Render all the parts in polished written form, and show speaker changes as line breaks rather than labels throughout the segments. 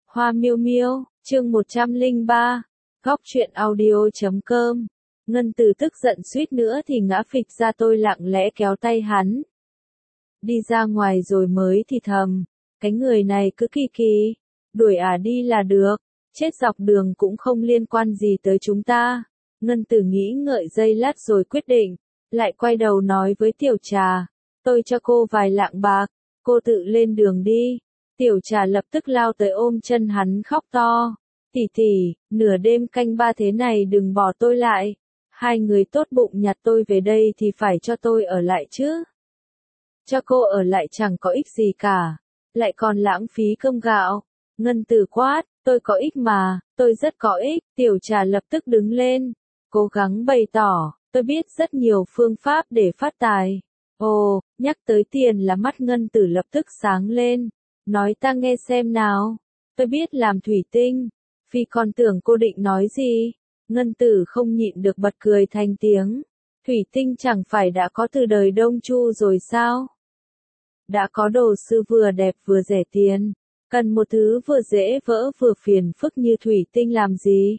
Hoa miêu miêu, chương 103, góc truyện audio.com. Ngân Từ tức giận suýt nữa thì ngã phịch ra, tôi lặng lẽ kéo tay hắn. Đi ra ngoài rồi mới thì thầm, cái người này cứ kỳ kỳ, đuổi đi là được, chết dọc đường cũng không liên quan gì tới chúng ta. Ngân Từ nghĩ ngợi giây lát rồi quyết định, lại quay đầu nói với Tiểu Trà, tôi cho cô vài lạng bạc, cô tự lên đường đi. Tiểu Trà lập tức lao tới ôm chân hắn khóc to, tỷ tỷ, nửa đêm canh ba thế này đừng bỏ tôi lại, hai người tốt bụng nhặt tôi về đây thì phải cho tôi ở lại chứ. Cho cô ở lại chẳng có ích gì cả, lại còn lãng phí cơm gạo. Ngân Từ quát, tôi có ích mà, tôi rất có ích. Tiểu Trà lập tức đứng lên, cố gắng bày tỏ, tôi biết rất nhiều phương pháp để phát tài. Ồ, nhắc tới tiền là mắt Ngân Từ lập tức sáng lên, nói ta nghe xem nào, tôi biết làm thủy tinh. Phi còn tưởng cô định nói gì. Ngân Từ không nhịn được bật cười thành tiếng. Thủy tinh chẳng phải đã có từ đời Đông Chu rồi sao? Đã có đồ sư vừa đẹp vừa rẻ tiền, cần một thứ vừa dễ vỡ vừa phiền phức như thủy tinh làm gì?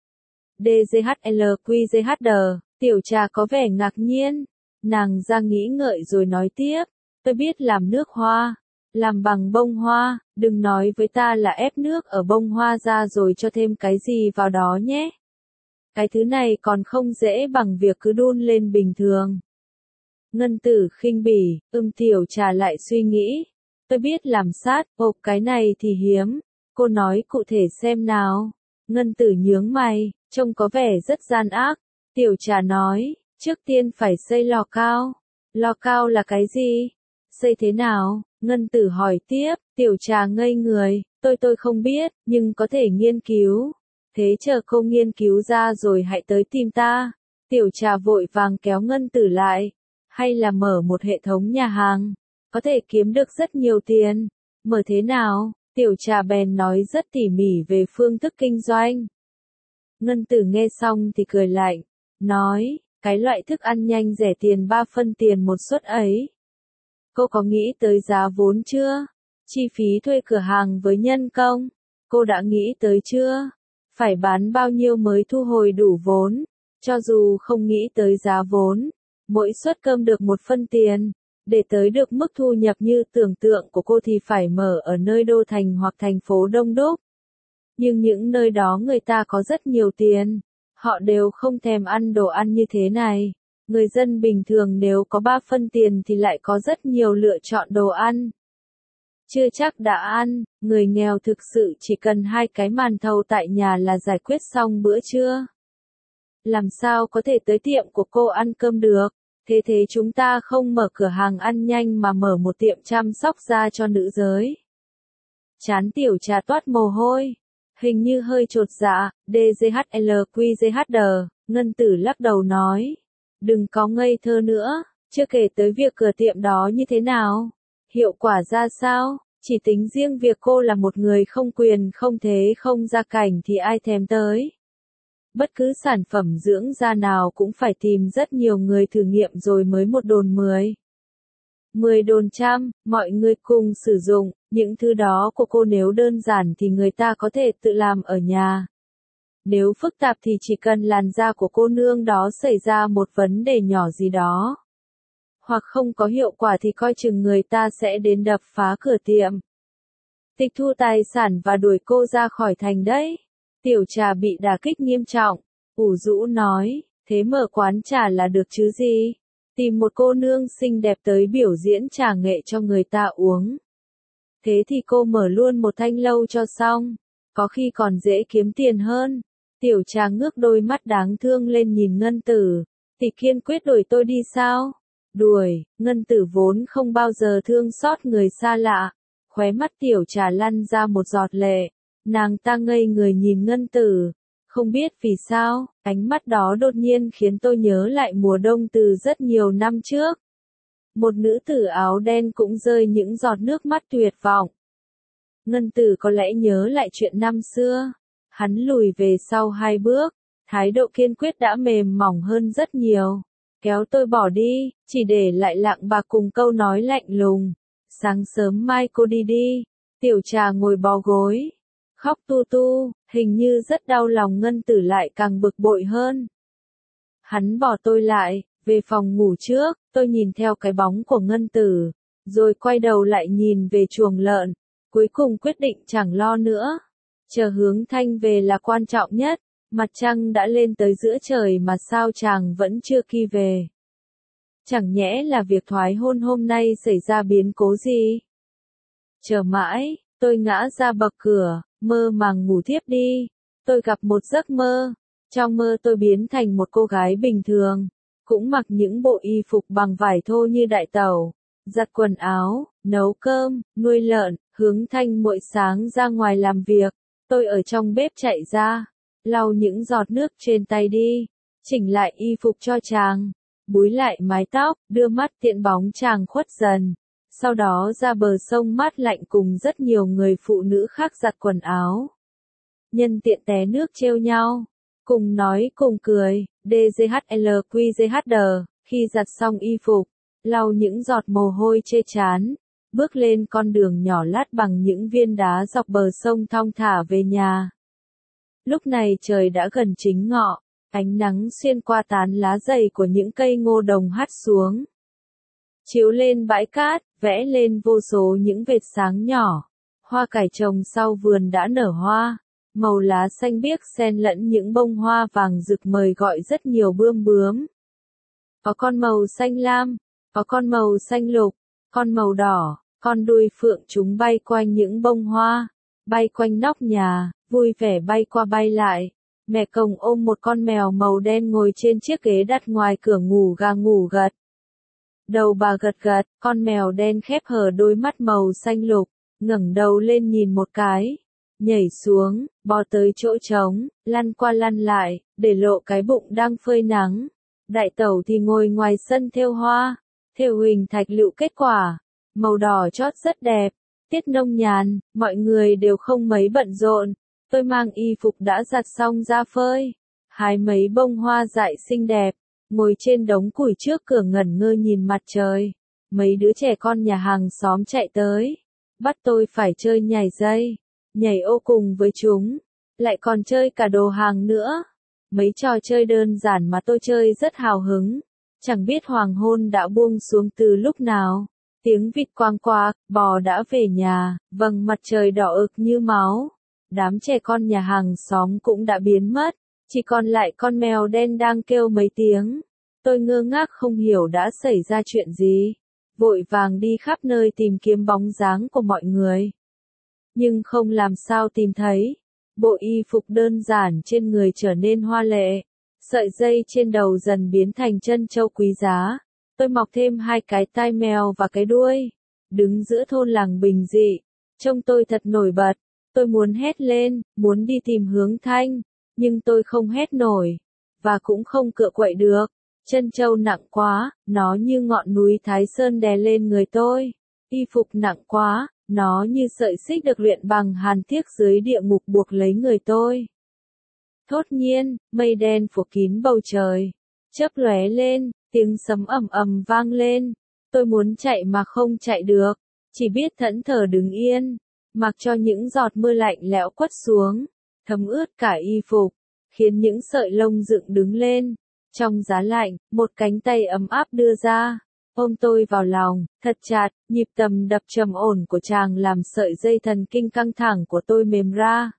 DGHLQGHD, Tiểu Trà có vẻ ngạc nhiên, nàng ra nghĩ ngợi rồi nói tiếp, tôi biết làm nước hoa, làm bằng bông hoa, đừng nói với ta là ép nước ở bông hoa ra rồi cho thêm cái gì vào đó nhé. Cái thứ này còn không dễ bằng việc cứ đun lên bình thường. Ngân Tử khinh bỉ, Tiểu Trà lại suy nghĩ, tôi biết làm sát, cái này thì hiếm, cô nói cụ thể xem nào. Ngân Tử nhướng mày, trông có vẻ rất gian ác. Tiểu Trà nói, trước tiên phải xây lò cao. Lò cao là cái gì? Xây thế nào? Ngân Tử hỏi tiếp. Tiểu Trà ngây người, tôi không biết, nhưng có thể nghiên cứu. Thế chờ cô nghiên cứu ra rồi hãy tới tìm ta. Tiểu Trà vội vàng kéo Ngân Tử lại. Hay là mở một hệ thống nhà hàng, có thể kiếm được rất nhiều tiền. Mở thế nào? Tiểu Trà bèn nói rất tỉ mỉ về phương thức kinh doanh. Ngân Tử nghe xong thì cười lạnh, nói, cái loại thức ăn nhanh rẻ tiền 3 phân tiền một suất ấy. Cô có nghĩ tới giá vốn chưa? Chi phí thuê cửa hàng với nhân công, cô đã nghĩ tới chưa? Phải bán bao nhiêu mới thu hồi đủ vốn? Cho dù không nghĩ tới giá vốn, mỗi suất cơm được 1 phân tiền. Để tới được mức thu nhập như tưởng tượng của cô thì phải mở ở nơi đô thành hoặc thành phố đông đúc. Nhưng những nơi đó người ta có rất nhiều tiền, họ đều không thèm ăn đồ ăn như thế này. Người dân bình thường nếu có 3 phân tiền thì lại có rất nhiều lựa chọn đồ ăn. Chưa chắc đã ăn, người nghèo thực sự chỉ cần 2 cái màn thầu tại nhà là giải quyết xong bữa trưa. Làm sao có thể tới tiệm của cô ăn cơm được? Thế chúng ta không mở cửa hàng ăn nhanh mà mở một tiệm chăm sóc da cho nữ giới. Trán Tiểu Trà toát mồ hôi, hình như hơi chột dạ. DGHLQGHD, Ngân Tử lắc đầu nói, đừng có ngây thơ nữa, chưa kể tới việc cửa tiệm đó như thế nào, hiệu quả ra sao, chỉ tính riêng việc cô là một người không quyền không thế không gia cảnh thì ai thèm tới. Bất cứ sản phẩm dưỡng da nào cũng phải tìm rất nhiều người thử nghiệm rồi mới một đồn 10. 10 đồn trăm, mọi người cùng sử dụng, những thứ đó của cô nếu đơn giản thì người ta có thể tự làm ở nhà. Nếu phức tạp thì chỉ cần làn da của cô nương đó xảy ra một vấn đề nhỏ gì đó, hoặc không có hiệu quả thì coi chừng người ta sẽ đến đập phá cửa tiệm, tịch thu tài sản và đuổi cô ra khỏi thành đấy. Tiểu Trà bị đả kích nghiêm trọng, ủ rũ nói, thế mở quán trà là được chứ gì? Tìm một cô nương xinh đẹp tới biểu diễn trà nghệ cho người ta uống. Thế thì cô mở luôn một thanh lâu cho xong, có khi còn dễ kiếm tiền hơn. Tiểu Trà ngước đôi mắt đáng thương lên nhìn Ngân Tử, thì kiên quyết đuổi tôi đi sao? Đuổi. Ngân Tử vốn không bao giờ thương xót người xa lạ, khóe mắt Tiểu Trà lăn ra một giọt lệ. Nàng ta ngây người nhìn Ngân Tử, không biết vì sao, ánh mắt đó đột nhiên khiến tôi nhớ lại mùa đông từ rất nhiều năm trước. Một nữ tử áo đen cũng rơi những giọt nước mắt tuyệt vọng. Ngân Tử có lẽ nhớ lại chuyện năm xưa, hắn lùi về sau 2 bước, thái độ kiên quyết đã mềm mỏng hơn rất nhiều. Kéo tôi bỏ đi, chỉ để lại lạng bạc cùng câu nói lạnh lùng. Sáng sớm mai cô đi đi. Tiểu Trà ngồi bó gối, khóc tu tu, hình như rất đau lòng. Ngân Tử lại càng bực bội hơn. Hắn bỏ tôi lại, về phòng ngủ trước, tôi nhìn theo cái bóng của Ngân Tử, rồi quay đầu lại nhìn về chuồng lợn, cuối cùng quyết định chẳng lo nữa. Chờ Hướng Thanh về là quan trọng nhất, mặt trăng đã lên tới giữa trời mà sao chàng vẫn chưa kỳ về. Chẳng nhẽ là việc thoái hôn hôm nay xảy ra biến cố gì? Chờ mãi, tôi ngã ra bậc cửa, mơ màng ngủ thiếp đi. Tôi gặp một giấc mơ. Trong mơ tôi biến thành một cô gái bình thường, cũng mặc những bộ y phục bằng vải thô như đại tẩu, giặt quần áo, nấu cơm, nuôi lợn. Hướng Thanh mỗi sáng ra ngoài làm việc, tôi ở trong bếp chạy ra, lau những giọt nước trên tay đi, chỉnh lại y phục cho chàng, búi lại mái tóc, đưa mắt tiện bóng chàng khuất dần. Sau đó ra bờ sông mát lạnh cùng rất nhiều người phụ nữ khác giặt quần áo. Nhân tiện té nước trêu nhau, cùng nói cùng cười, DGHLQGHD, khi giặt xong y phục, lau những giọt mồ hôi chê chán, bước lên con đường nhỏ lát bằng những viên đá dọc bờ sông thong thả về nhà. Lúc này trời đã gần chính ngọ, ánh nắng xuyên qua tán lá dày của những cây ngô đồng hắt xuống, chiếu lên bãi cát, vẽ lên vô số những vệt sáng nhỏ. Hoa cải trồng sau vườn đã nở hoa, màu lá xanh biếc xen lẫn những bông hoa vàng rực mời gọi rất nhiều bươm bướm. Có con màu xanh lam, có con màu xanh lục, con màu đỏ, con đuôi phượng chúng bay quanh những bông hoa, bay quanh nóc nhà, vui vẻ bay qua bay lại. Mẹ Cồng ôm một con mèo màu đen ngồi trên chiếc ghế đặt ngoài cửa ngủ gà ngủ gật. Đầu bà gật gật, con mèo đen khép hờ đôi mắt màu xanh lục, ngẩng đầu lên nhìn một cái, nhảy xuống, bò tới chỗ trống, lăn qua lăn lại, để lộ cái bụng đang phơi nắng. Đại tẩu thì ngồi ngoài sân thêu hoa, thêu hình thạch lựu kết quả, màu đỏ chót rất đẹp. Tiết nông nhàn, mọi người đều không mấy bận rộn. Tôi mang y phục đã giặt xong ra phơi, hái mấy bông hoa dại xinh đẹp, ngồi trên đống củi trước cửa ngẩn ngơ nhìn mặt trời. Mấy đứa trẻ con nhà hàng xóm chạy tới, bắt tôi phải chơi nhảy dây, nhảy ô cùng với chúng, lại còn chơi cả đồ hàng nữa. Mấy trò chơi đơn giản mà tôi chơi rất hào hứng, chẳng biết hoàng hôn đã buông xuống từ lúc nào. Tiếng vịt quang quạc, bò đã về nhà, vầng mặt trời đỏ ực như máu. Đám trẻ con nhà hàng xóm cũng đã biến mất, chỉ còn lại con mèo đen đang kêu mấy tiếng. Tôi ngơ ngác không hiểu đã xảy ra chuyện gì, vội vàng đi khắp nơi tìm kiếm bóng dáng của mọi người. Nhưng không làm sao tìm thấy. Bộ y phục đơn giản trên người trở nên hoa lệ, sợi dây trên đầu dần biến thành trân châu quý giá. Tôi mọc thêm 2 cái tai mèo và cái đuôi, đứng giữa thôn làng bình dị, trông tôi thật nổi bật. Tôi muốn hét lên, muốn đi tìm Hướng Thanh, nhưng tôi không hét nổi, và cũng không cựa quậy được. Trân châu nặng quá, nó như ngọn núi Thái Sơn đè lên người tôi. Y phục nặng quá, nó như sợi xích được luyện bằng hàn thiếc dưới địa ngục buộc lấy người tôi. Thốt nhiên, mây đen phủ kín bầu trời, chớp lóe lên, tiếng sấm ầm ầm vang lên. Tôi muốn chạy mà không chạy được, chỉ biết thẫn thờ đứng yên, mặc cho những giọt mưa lạnh lẽo quất xuống, thấm ướt cả y phục, khiến những sợi lông dựng đứng lên. Trong giá lạnh, một cánh tay ấm áp đưa ra, ôm tôi vào lòng, thật chặt. Nhịp tầm đập trầm ổn của chàng làm sợi dây thần kinh căng thẳng của tôi mềm ra.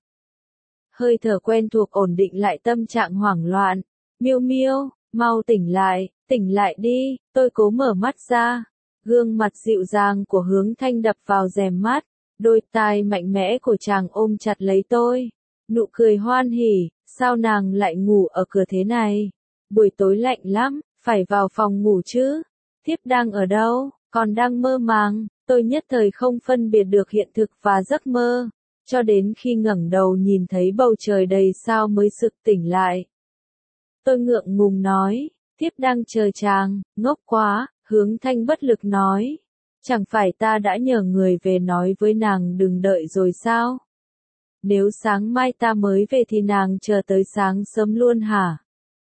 Hơi thở quen thuộc ổn định lại tâm trạng hoảng loạn. Miêu Miêu, mau tỉnh lại đi. Tôi cố mở mắt ra. Gương mặt dịu dàng của Hướng Thanh đập vào rèm mắt, đôi tai mạnh mẽ của chàng ôm chặt lấy tôi. Nụ cười hoan hỉ, sao nàng lại ngủ ở cửa thế này? Buổi tối lạnh lắm, phải vào phòng ngủ chứ. Thiếp đang ở đâu? Còn đang mơ màng. Tôi nhất thời không phân biệt được hiện thực và giấc mơ, cho đến khi ngẩng đầu nhìn thấy bầu trời đầy sao mới sực tỉnh lại. Tôi ngượng ngùng nói, thiếp đang chờ chàng. Ngốc quá, Hướng Thanh bất lực nói. Chẳng phải ta đã nhờ người về nói với nàng đừng đợi rồi sao? Nếu sáng mai ta mới về thì nàng chờ tới sáng sớm luôn hả?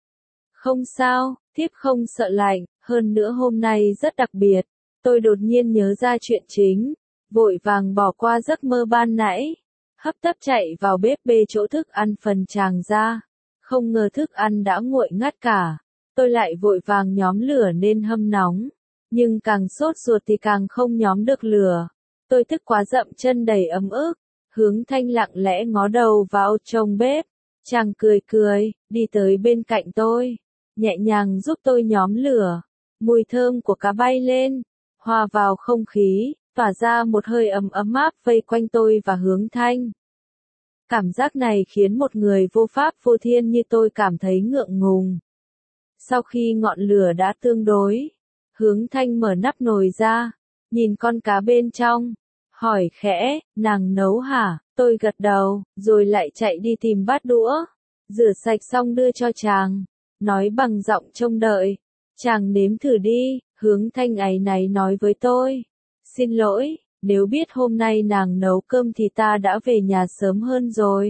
Không sao, thiếp không sợ lạnh, hơn nữa hôm nay rất đặc biệt. Tôi đột nhiên nhớ ra chuyện chính, vội vàng bỏ qua giấc mơ ban nãy. hấp tấp chạy vào bếp bê chỗ thức ăn phần chàng ra. Không ngờ thức ăn đã nguội ngắt cả. Tôi lại vội vàng nhóm lửa nên hâm nóng. Nhưng càng sốt ruột thì càng không nhóm được lửa. Tôi tức quá dậm chân đầy ấm ức. Hướng Thanh lặng lẽ ngó đầu vào trông bếp. Chàng cười cười, đi tới bên cạnh tôi. Nhẹ nhàng giúp tôi nhóm lửa. Mùi thơm của cá bay lên. Hòa vào không khí, tỏa ra một hơi ấm ấm áp vây quanh tôi và Hướng Thanh. Cảm giác này khiến một người vô pháp vô thiên như tôi cảm thấy ngượng ngùng. Sau khi ngọn lửa đã tương đối, Hướng Thanh mở nắp nồi ra, nhìn con cá bên trong, hỏi khẽ, nàng nấu hả? Tôi gật đầu, rồi lại chạy đi tìm bát đũa, rửa sạch xong đưa cho chàng, nói bằng giọng trông đợi, chàng nếm thử đi. Hướng Thanh áy náy nói với tôi, xin lỗi, nếu biết hôm nay nàng nấu cơm thì ta đã về nhà sớm hơn rồi.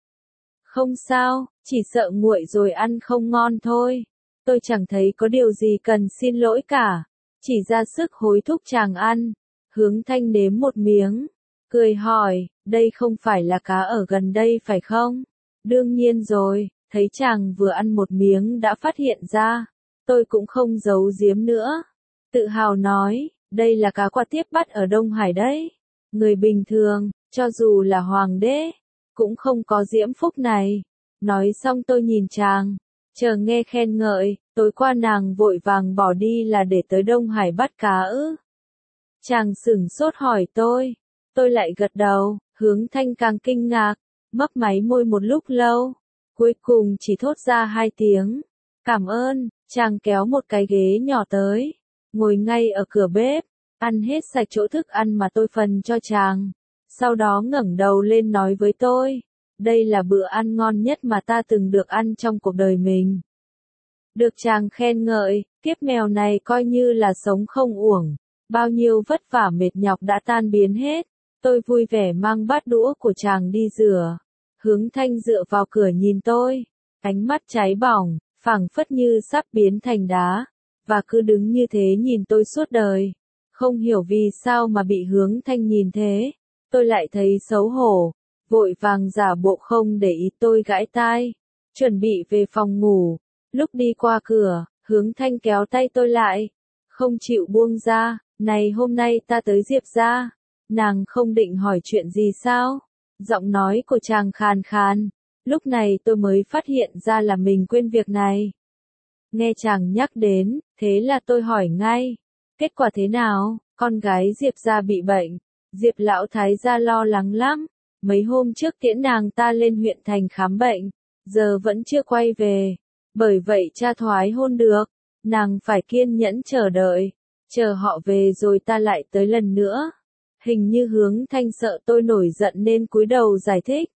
Không sao, chỉ sợ nguội rồi ăn không ngon thôi. Tôi chẳng thấy có điều gì cần xin lỗi cả, chỉ ra sức hối thúc chàng ăn. Hướng Thanh nếm một miếng, cười hỏi, đây không phải là cá ở gần đây phải không? Đương nhiên rồi, thấy chàng vừa ăn một miếng đã phát hiện ra. Tôi cũng không giấu giếm nữa. Tự hào nói, đây là cá qua tiếp bắt ở Đông Hải đấy. Người bình thường, cho dù là hoàng đế, cũng không có diễm phúc này. Nói xong tôi nhìn chàng, chờ nghe khen ngợi, tối qua nàng vội vàng bỏ đi là để tới Đông Hải bắt cá ư? Chàng sửng sốt hỏi tôi lại gật đầu. Hướng Thanh càng kinh ngạc, mấp máy môi một lúc lâu, cuối cùng chỉ thốt ra 2 tiếng. Cảm ơn. Chàng kéo một cái ghế nhỏ tới, ngồi ngay ở cửa bếp, ăn hết sạch chỗ thức ăn mà tôi phần cho chàng. Sau đó ngẩng đầu lên nói với tôi, đây là bữa ăn ngon nhất mà ta từng được ăn trong cuộc đời mình. Được chàng khen ngợi, kiếp mèo này coi như là sống không uổng, bao nhiêu vất vả mệt nhọc đã tan biến hết. Tôi vui vẻ mang bát đũa của chàng đi rửa. Hướng Thanh dựa vào cửa nhìn tôi, ánh mắt cháy bỏng, phảng phất như sắp biến thành đá, và cứ đứng như thế nhìn tôi suốt đời. Không hiểu vì sao mà bị Hướng Thanh nhìn thế, tôi lại thấy xấu hổ, vội vàng giả bộ không để ý. Tôi gãi tai, chuẩn bị về phòng ngủ. Lúc đi qua cửa, Hướng Thanh kéo tay tôi lại, không chịu buông ra. Này, hôm nay ta tới Diệp gia, nàng không định hỏi chuyện gì sao? Giọng nói của chàng khàn khàn. Lúc này tôi mới phát hiện ra là mình quên việc này. Nghe chàng nhắc đến, thế là tôi hỏi ngay. Kết quả thế nào? Con gái Diệp gia bị bệnh. Diệp lão thái gia lo lắng lắm. Mấy hôm trước tiễn nàng ta lên huyện thành khám bệnh, giờ vẫn chưa quay về. Bởi vậy cha thoái hôn được. Nàng phải kiên nhẫn chờ đợi. Chờ họ về rồi ta lại tới lần nữa. Hình như Hướng Thanh sợ tôi nổi giận nên cúi đầu giải thích.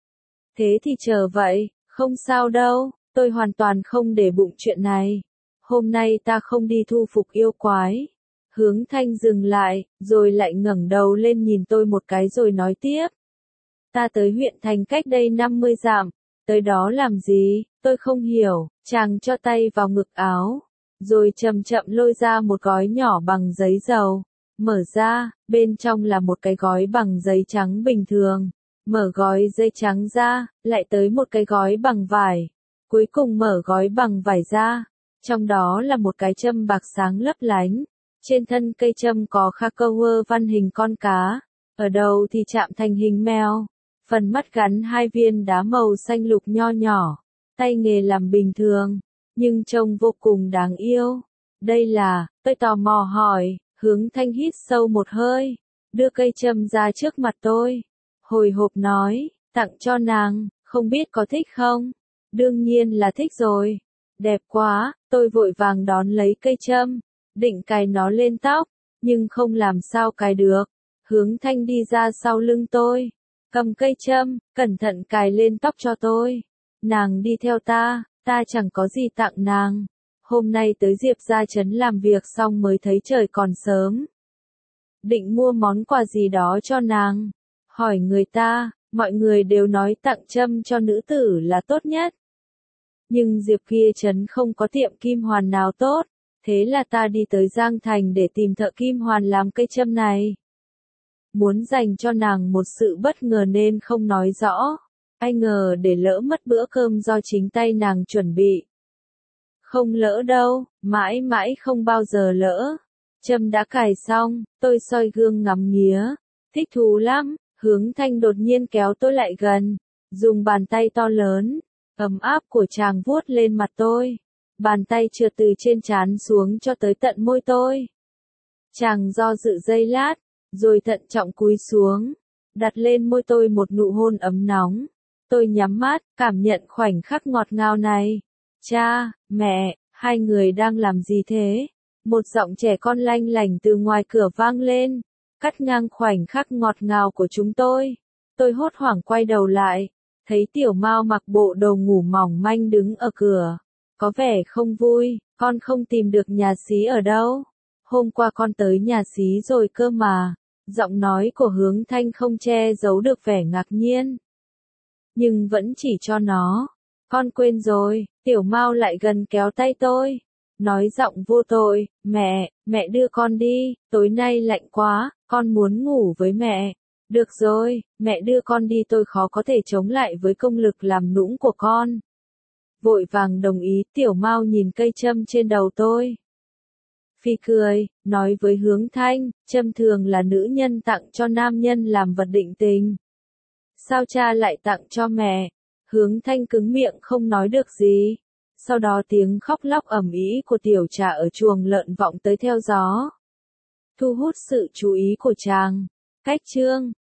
Thế thì chờ vậy, không sao đâu, tôi hoàn toàn không để bụng chuyện này. Hôm nay ta không đi thu phục yêu quái. Hướng Thanh dừng lại, rồi lại ngẩng đầu lên nhìn tôi một cái rồi nói tiếp. Ta tới huyện thành cách đây 50 dặm, tới đó làm gì? Tôi không hiểu. Chàng cho tay vào ngực áo, rồi chậm chậm lôi ra một gói nhỏ bằng giấy dầu. Mở ra, bên trong là một cái gói bằng giấy trắng bình thường. Mở gói giấy trắng ra, lại tới một cái gói bằng vải. Cuối cùng mở gói bằng vải ra. Trong đó là một cái châm bạc sáng lấp lánh. Trên thân cây châm có khắc câu văn hình con cá. Ở đầu thì chạm thành hình mèo. Phần mắt gắn 2 viên đá màu xanh lục nho nhỏ. Tay nghề làm bình thường, nhưng trông vô cùng đáng yêu. Đây là, tôi tò mò hỏi. Hướng Thanh hít sâu một hơi, đưa cây châm ra trước mặt tôi. Hồi hộp nói, tặng cho nàng, không biết có thích không? Đương nhiên là thích rồi. Đẹp quá, tôi vội vàng đón lấy cây châm, định cài nó lên tóc, nhưng không làm sao cài được. Hướng Thanh đi ra sau lưng tôi, cầm cây châm, cẩn thận cài lên tóc cho tôi. Nàng đi theo ta chẳng có gì tặng nàng. Hôm nay tới Diệp gia trấn làm việc xong mới thấy trời còn sớm. Định mua món quà gì đó cho nàng. Hỏi người ta, mọi người đều nói tặng châm cho nữ tử là tốt nhất. Nhưng Diệp kia trấn không có tiệm kim hoàn nào tốt. Thế là ta đi tới Giang Thành để tìm thợ kim hoàn làm cây châm này. muốn dành cho nàng một sự bất ngờ nên không nói rõ. Ai ngờ để lỡ mất bữa cơm do chính tay nàng chuẩn bị. Không lỡ đâu, mãi mãi không bao giờ lỡ. Châm đã cài xong, tôi soi gương ngắm nghía. Thích thú lắm, Hướng Thanh đột nhiên kéo tôi lại gần. Dùng bàn tay to lớn, ấm áp của chàng vuốt lên mặt tôi. Bàn tay trượt từ trên trán xuống cho tới tận môi tôi. Chàng do dự giây lát, rồi thận trọng cúi xuống, đặt lên môi tôi một nụ hôn ấm nóng. Tôi nhắm mắt, cảm nhận khoảnh khắc ngọt ngào này. Cha, mẹ, hai người đang làm gì thế? Một giọng trẻ con lanh lảnh từ ngoài cửa vang lên, cắt ngang khoảnh khắc ngọt ngào của chúng tôi. Tôi hốt hoảng quay đầu lại, thấy Tiểu Mao mặc bộ đồ ngủ mỏng manh đứng ở cửa. Có vẻ không vui, con không tìm được nhà xí ở đâu. Hôm qua con tới nhà xí rồi cơ mà. Giọng nói của Hướng Thanh không che giấu được vẻ ngạc nhiên. Nhưng vẫn chỉ cho nó. Con quên rồi, Tiểu Mao lại gần kéo tay tôi. Nói giọng vô tội, mẹ đưa con đi, tối nay lạnh quá, con muốn ngủ với mẹ. Được rồi, mẹ đưa con đi, tôi khó có thể chống lại với công lực làm nũng của con. Vội vàng đồng ý. Tiểu Mao nhìn cây châm trên đầu tôi. Phi cười, nói với Hướng Thanh, châm thường là nữ nhân tặng cho nam nhân làm vật định tình. Sao cha lại tặng cho mẹ? Hướng Thanh cứng miệng không nói được gì. Sau đó tiếng khóc lóc ầm ĩ của Tiểu Trà ở chuồng lợn vọng tới theo gió, thu hút sự chú ý của chàng. Cách chương